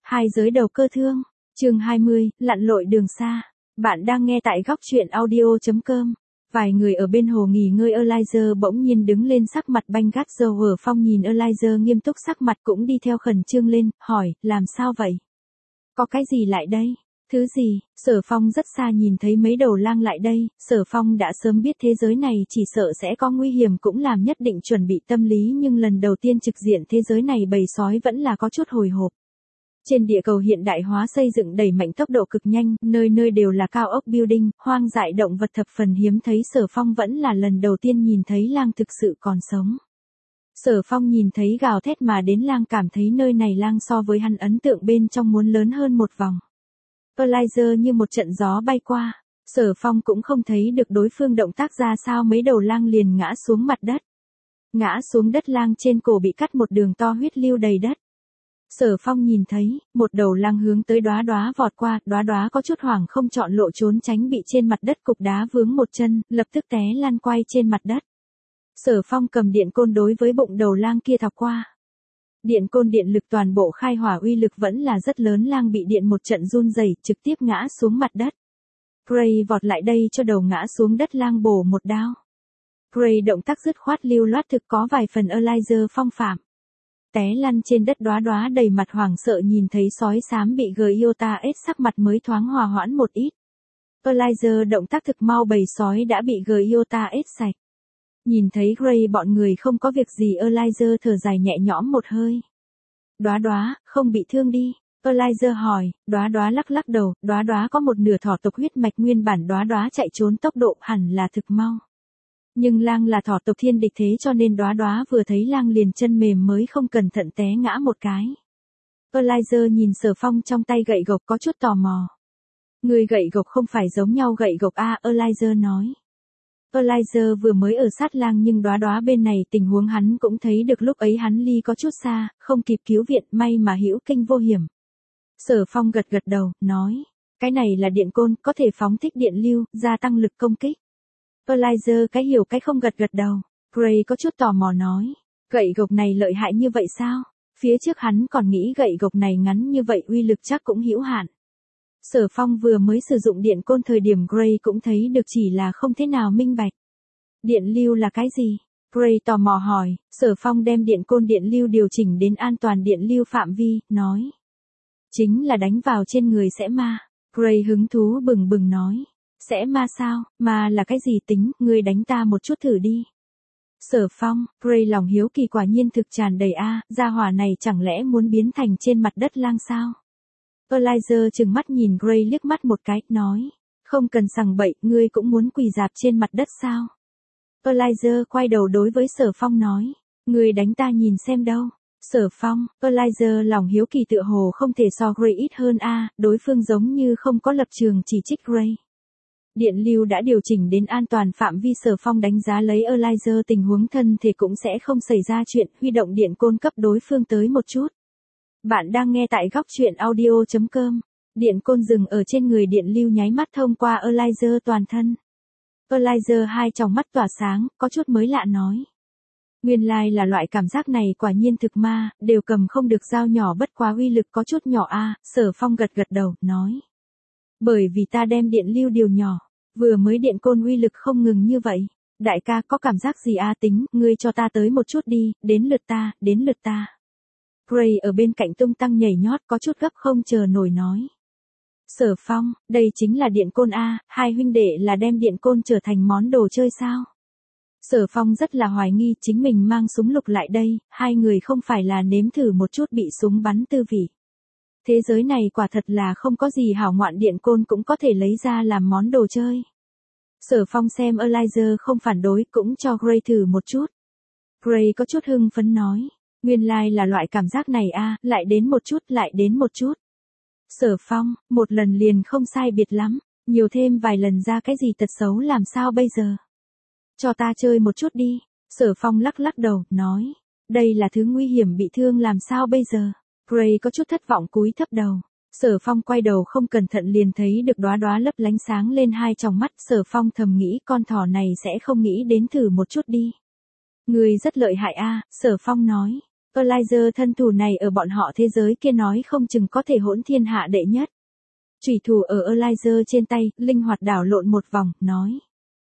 Hai giới đầu cơ thương. Chương 20, lặn lội đường xa. Bạn đang nghe tại góc truyện audio.com. Vài người ở bên hồ nghỉ ngơi Eliza bỗng nhiên đứng lên, sắc mặt banh gắt. Sở Phong nhìn Eliza nghiêm túc, sắc mặt cũng đi theo khẩn trương lên, hỏi, làm sao vậy? Có cái gì lại đây? Thứ gì? Sở Phong rất xa nhìn thấy mấy đầu lang lại đây. Sở Phong đã sớm biết thế giới này chỉ sợ sẽ có nguy hiểm, cũng làm nhất định chuẩn bị tâm lý, nhưng lần đầu tiên trực diện thế giới này bầy sói vẫn là có chút hồi hộp. Trên địa cầu hiện đại hóa xây dựng đẩy mạnh tốc độ cực nhanh, nơi nơi đều là cao ốc building, hoang dại động vật thập phần hiếm thấy. Sở Phong vẫn là lần đầu tiên nhìn thấy lang thực sự còn sống. Sở Phong nhìn thấy gào thét mà đến lang, cảm thấy nơi này lang so với hắn ấn tượng bên trong muốn lớn hơn một vòng. Eliza như một trận gió bay qua, Sở Phong cũng không thấy được đối phương động tác ra sao, mấy đầu lang liền ngã xuống mặt đất. Ngã xuống đất, lang trên cổ bị cắt một đường to, huyết lưu đầy đất. Sở Phong nhìn thấy, một đầu lang hướng tới Đóa Đóa vọt qua, Đóa Đóa có chút hoảng không chọn lộ trốn tránh, bị trên mặt đất cục đá vướng một chân, lập tức té lăn quay trên mặt đất. Sở Phong cầm điện côn đối với bụng đầu lang kia thọc qua. Điện côn điện lực toàn bộ khai hỏa, uy lực vẫn là rất lớn, lang bị điện một trận run rẩy, trực tiếp ngã xuống mặt đất. Gray vọt lại đây cho đầu ngã xuống đất lang bổ một đao. Gray động tác dứt khoát lưu loát, thực có vài phần Eliza phong phạm. Té lăn trên đất. Đóa Đóa đầy mặt hoảng sợ nhìn thấy sói xám bị Giota S, sắc mặt mới thoáng hòa hoãn một ít. Eliza động tác thực mau, bầy sói đã bị Giota S sạch. Nhìn thấy Gray bọn người không có việc gì, Eliza thở dài nhẹ nhõm một hơi. Đóa Đóa, không bị thương đi? Eliza hỏi. Đóa Đóa lắc lắc đầu. Đóa Đóa có một nửa thỏ tộc huyết mạch, nguyên bản Đóa Đóa chạy trốn tốc độ hẳn là thực mau. Nhưng lang là thỏ tộc thiên địch, thế cho nên Đóa Đóa vừa thấy lang liền chân mềm mới không cẩn thận té ngã một cái. Eliza nhìn Sở Phong trong tay gậy gộc có chút tò mò. Người gậy gộc không phải giống nhau gậy gộc a? Eliza nói. Eliza vừa mới ở sát lang, nhưng Đóa Đóa bên này tình huống hắn cũng thấy được, lúc ấy hắn ly có chút xa, không kịp cứu viện, may mà hữu kinh vô hiểm. Sở Phong gật gật đầu, nói, cái này là điện côn, có thể phóng thích điện lưu, gia tăng lực công kích. Eliza cái hiểu cái không gật gật đầu. Gray có chút tò mò nói, gậy gộc này lợi hại như vậy sao? Phía trước hắn còn nghĩ gậy gộc này ngắn như vậy uy lực chắc cũng hữu hạn. Sở Phong vừa mới sử dụng điện côn thời điểm Gray cũng thấy được, chỉ là không thế nào minh bạch. Điện lưu là cái gì? Gray tò mò hỏi. Sở Phong đem điện côn điện lưu điều chỉnh đến an toàn điện lưu phạm vi, nói. Chính là đánh vào trên người sẽ ma. Gray hứng thú bừng bừng nói. Sẽ ma sao? Ma là cái gì? Tính, ngươi đánh ta một chút thử đi. Sở Phong. Gray lòng hiếu kỳ quả nhiên thực tràn đầy a, gia hỏa này chẳng lẽ muốn biến thành trên mặt đất lang sao? Eliza trừng mắt nhìn Gray liếc mắt một cái, nói. Không cần sằng bậy, ngươi cũng muốn quỳ dạp trên mặt đất sao? Eliza quay đầu đối với Sở Phong nói. Ngươi đánh ta nhìn xem đâu. Sở Phong. Eliza lòng hiếu kỳ tựa hồ không thể so Gray ít hơn a, đối phương giống như không có lập trường chỉ trích Gray. Điện lưu đã điều chỉnh đến an toàn phạm vi, Sở Phong đánh giá lấy Eliza tình huống thân thể cũng sẽ không xảy ra chuyện, huy động điện côn cấp đối phương tới một chút. Bạn đang nghe tại góc truyện audio.com. Điện côn dừng ở trên người, điện lưu nháy mắt thông qua Eliza toàn thân. Eliza hai tròng mắt tỏa sáng, có chút mới lạ nói. Nguyên lai là loại cảm giác này, quả nhiên thực ma, đều cầm không được dao nhỏ, bất quá uy lực có chút nhỏ a. Sở Phong gật gật đầu, nói. Bởi vì ta đem điện lưu điều nhỏ, vừa mới điện côn uy lực không ngừng như vậy. Đại ca có cảm giác gì a? Tính, ngươi cho ta tới một chút đi, đến lượt ta, đến lượt ta. Gray ở bên cạnh tung tăng nhảy nhót, có chút gấp không chờ nổi nói. Sở Phong, đây chính là điện côn a, hai huynh đệ là đem điện côn trở thành món đồ chơi sao? Sở Phong rất là hoài nghi, chính mình mang súng lục lại đây, hai người không phải là nếm thử một chút bị súng bắn tư vị. Thế giới này quả thật là không có gì hảo ngoạn, điện côn cũng có thể lấy ra làm món đồ chơi. Sở Phong xem Eliza không phản đối, cũng cho Gray thử một chút. Gray có chút hưng phấn nói. Nguyên lai là loại cảm giác này a, lại đến một chút, lại đến một chút. Sở Phong, một lần liền không sai biệt lắm, nhiều thêm vài lần ra cái gì tật xấu làm sao bây giờ? Cho ta chơi một chút đi. Sở Phong lắc lắc đầu, nói. Đây là thứ nguy hiểm, bị thương làm sao bây giờ? Gray có chút thất vọng cúi thấp đầu. Sở Phong quay đầu không cẩn thận liền thấy được Đóa Đóa lấp lánh sáng lên hai tròng mắt. Sở Phong thầm nghĩ con thỏ này sẽ không nghĩ đến thử một chút đi. Người rất lợi hại a, Sở Phong nói. Elijah thân thủ này ở bọn họ thế giới kia nói không chừng có thể hỗn thiên hạ đệ nhất. Chủy thủ ở Elijah trên tay, linh hoạt đảo lộn một vòng, nói.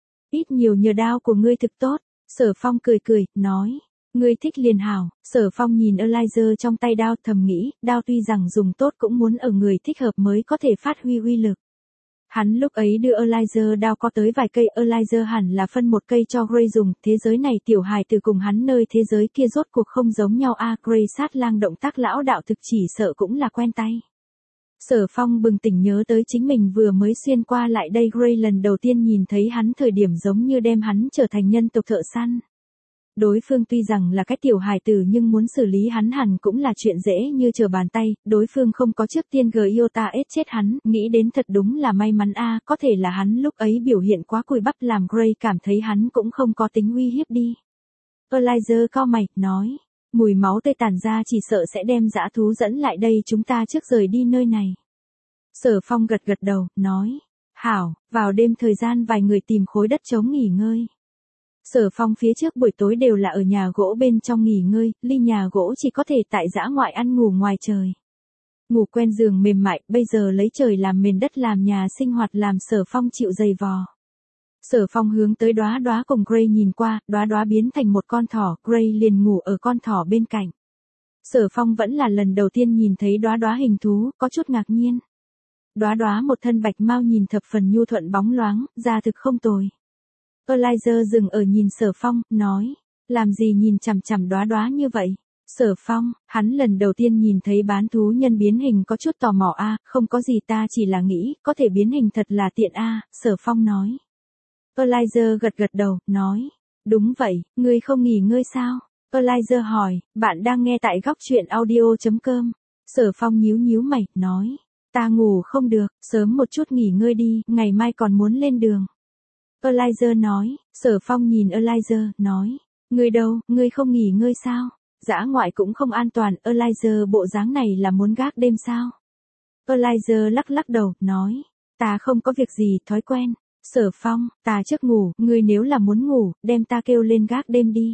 Ít nhiều nhờ đao của ngươi thực tốt. Sở Phong cười cười, nói. Ngươi thích liền hảo. Sở Phong nhìn Elijah trong tay đao thầm nghĩ, đao tuy rằng dùng tốt cũng muốn ở người thích hợp mới có thể phát huy uy lực. Hắn lúc ấy đưa Elijah đao có tới vài cây, Elijah hẳn là phân một cây cho Gray dùng, thế giới này tiểu hài từ cùng hắn nơi thế giới kia rốt cuộc không giống nhau a. Gray sát lang động tác lão đạo thực chỉ sợ cũng là quen tay. Sở Phong bừng tỉnh nhớ tới chính mình vừa mới xuyên qua lại đây, Gray lần đầu tiên nhìn thấy hắn thời điểm giống như đem hắn trở thành nhân tộc thợ săn. Đối phương tuy rằng là cái tiểu hài tử nhưng muốn xử lý hắn hẳn cũng là chuyện dễ như trở bàn tay, đối phương không có trước tiên Giota ết chết hắn, nghĩ đến thật đúng là may mắn a, có thể là hắn lúc ấy biểu hiện quá cùi bắp làm Gray cảm thấy hắn cũng không có tính uy hiếp đi. Elijah cau mày, nói, mùi máu tươi tản ra chỉ sợ sẽ đem dã thú dẫn lại đây, chúng ta trước rời đi nơi này. Sở Phong gật gật đầu, nói, hảo, vào đêm thời gian vài người tìm khối đất trống nghỉ ngơi. Sở Phong phía trước buổi tối đều là ở nhà gỗ bên trong nghỉ ngơi, ly nhà gỗ chỉ có thể tại dã ngoại ăn ngủ ngoài trời. Ngủ quen giường mềm mại, bây giờ lấy trời làm nền đất làm nhà sinh hoạt làm Sở Phong chịu dày vò. Sở Phong hướng tới Đóa Đóa cùng Gray nhìn qua, Đóa Đóa biến thành một con thỏ, Gray liền ngủ ở con thỏ bên cạnh. Sở Phong vẫn là lần đầu tiên nhìn thấy Đóa Đóa hình thú, có chút ngạc nhiên. Đóa Đóa một thân bạch mau nhìn thập phần nhu thuận bóng loáng, da thực không tồi. Elijah dừng ở nhìn Sở Phong, nói, làm gì nhìn chằm chằm Đóa Đóa như vậy? Sở Phong, hắn lần đầu tiên nhìn thấy bán thú nhân biến hình có chút tò mò a, không có gì, ta chỉ là nghĩ, có thể biến hình thật là tiện a. Sở Phong nói. Elijah gật gật đầu, nói, đúng vậy, ngươi không nghỉ ngơi sao? Elijah hỏi, bạn đang nghe tại góc truyện audio.com. Sở Phong nhíu nhíu mày, nói, ta ngủ không được, sớm một chút nghỉ ngơi đi, ngày mai còn muốn lên đường. Elijah nói. Sở Phong nhìn Elijah, nói, ngươi đâu, ngươi không nghỉ ngơi sao? Dã ngoại cũng không an toàn, Elijah bộ dáng này là muốn gác đêm sao? Elijah lắc lắc đầu, nói, ta không có việc gì, thói quen. Sở Phong, ta trước ngủ, ngươi nếu là muốn ngủ, đem ta kêu lên gác đêm đi.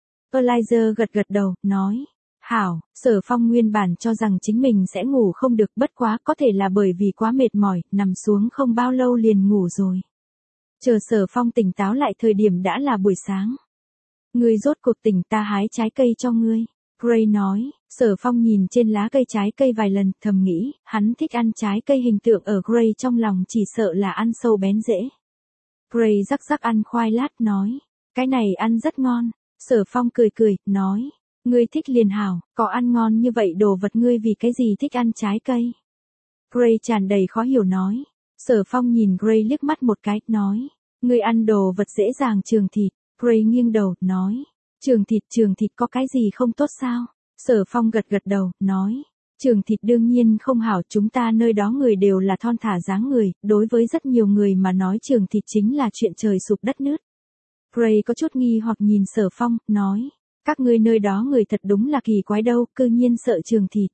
Elijah gật gật đầu, nói, hảo. Sở Phong nguyên bản cho rằng chính mình sẽ ngủ không được, bất quá có thể là bởi vì quá mệt mỏi, nằm xuống không bao lâu liền ngủ rồi. Chờ Sở Phong tỉnh táo lại thời điểm đã là buổi sáng. Ngươi rốt cuộc tỉnh, ta hái trái cây cho ngươi. Gray nói. Sở Phong nhìn trên lá cây trái cây vài lần, thầm nghĩ, hắn thích ăn trái cây, hình tượng ở Gray trong lòng chỉ sợ là ăn sâu bén rễ. Gray rắc rắc ăn khoai lát, nói, cái này ăn rất ngon. Sở Phong cười cười, nói, ngươi thích liền hảo, có ăn ngon như vậy đồ vật ngươi vì cái gì thích ăn trái cây? Gray tràn đầy khó hiểu nói. Sở Phong nhìn Gray liếc mắt một cái, nói, ngươi ăn đồ vật dễ dàng trường thịt. Gray nghiêng đầu, nói, trường thịt có cái gì không tốt sao? Sở Phong gật gật đầu, nói, trường thịt đương nhiên không hảo, chúng ta nơi đó người đều là thon thả dáng người, đối với rất nhiều người mà nói trường thịt chính là chuyện trời sụp đất nứt. Gray có chút nghi hoặc nhìn Sở Phong, nói, các ngươi nơi đó người thật đúng là kỳ quái đâu, cư nhiên sợ trường thịt.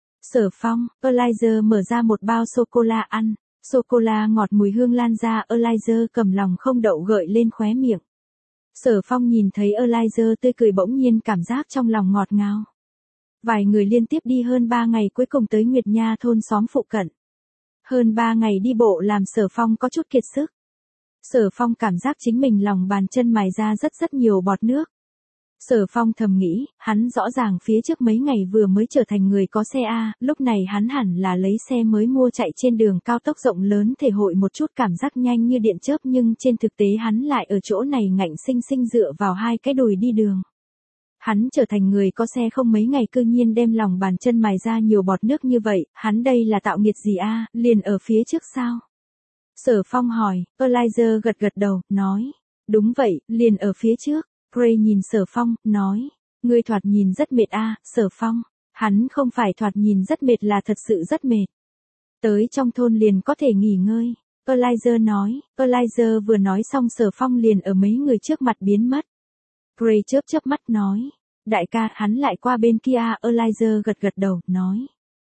Sở Phong, Elijah mở ra một bao sô-cô-la ăn, sô-cô-la ngọt mùi hương lan ra, Elijah cầm lòng không đậu gợi lên khóe miệng. Sở Phong nhìn thấy Elijah tươi cười bỗng nhiên cảm giác trong lòng ngọt ngào. Vài người liên tiếp đi hơn 3 ngày cuối cùng tới Nguyệt Nha thôn xóm phụ cận. Hơn 3 ngày đi bộ làm Sở Phong có chút kiệt sức. Sở Phong cảm giác chính mình lòng bàn chân mài ra rất nhiều bọt nước. Sở Phong thầm nghĩ, hắn rõ ràng phía trước mấy ngày vừa mới trở thành người có xe A, lúc này hắn hẳn là lấy xe mới mua chạy trên đường cao tốc rộng lớn thể hội một chút cảm giác nhanh như điện chớp, nhưng trên thực tế hắn lại ở chỗ này ngạnh sinh dựa vào hai cái đùi đi đường. Hắn trở thành người có xe không mấy ngày cư nhiên đem lòng bàn chân mài ra nhiều bọt nước như vậy, hắn đây là tạo nghiệt gì a, liền ở phía trước sao? Sở Phong hỏi, Elijah gật gật đầu, nói, đúng vậy, liền ở phía trước. Gray nhìn Sở Phong, nói, ngươi thoạt nhìn rất mệt a. Sở Phong, hắn không phải thoạt nhìn rất mệt là thật sự rất mệt. Tới trong thôn liền có thể nghỉ ngơi. Elijah nói, Elijah vừa nói xong Sở Phong liền ở mấy người trước mặt biến mất. Gray chớp mắt nói, đại ca, hắn lại qua bên kia. Elijah gật gật đầu, nói,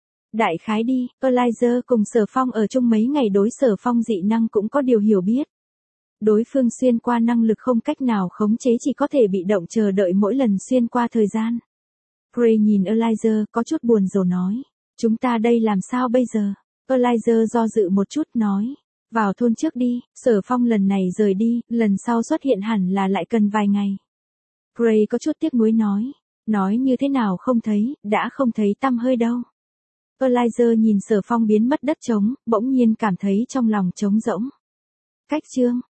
đại khái đi. Elijah cùng Sở Phong ở chung mấy ngày, đối Sở Phong dị năng cũng có điều hiểu biết. Đối phương xuyên qua năng lực không cách nào khống chế, chỉ có thể bị động chờ đợi mỗi lần xuyên qua thời gian. Gray nhìn Elijah có chút buồn rầu nói. Chúng ta đây làm sao bây giờ? Elijah do dự một chút nói. Vào thôn trước đi, Sở Phong lần này rời đi, lần sau xuất hiện hẳn là lại cần vài ngày. Gray có chút tiếc nuối nói. Nói như thế nào không thấy, đã không thấy tăm hơi đâu. Elijah nhìn Sở Phong biến mất đất trống, bỗng nhiên cảm thấy trong lòng trống rỗng. Cách chương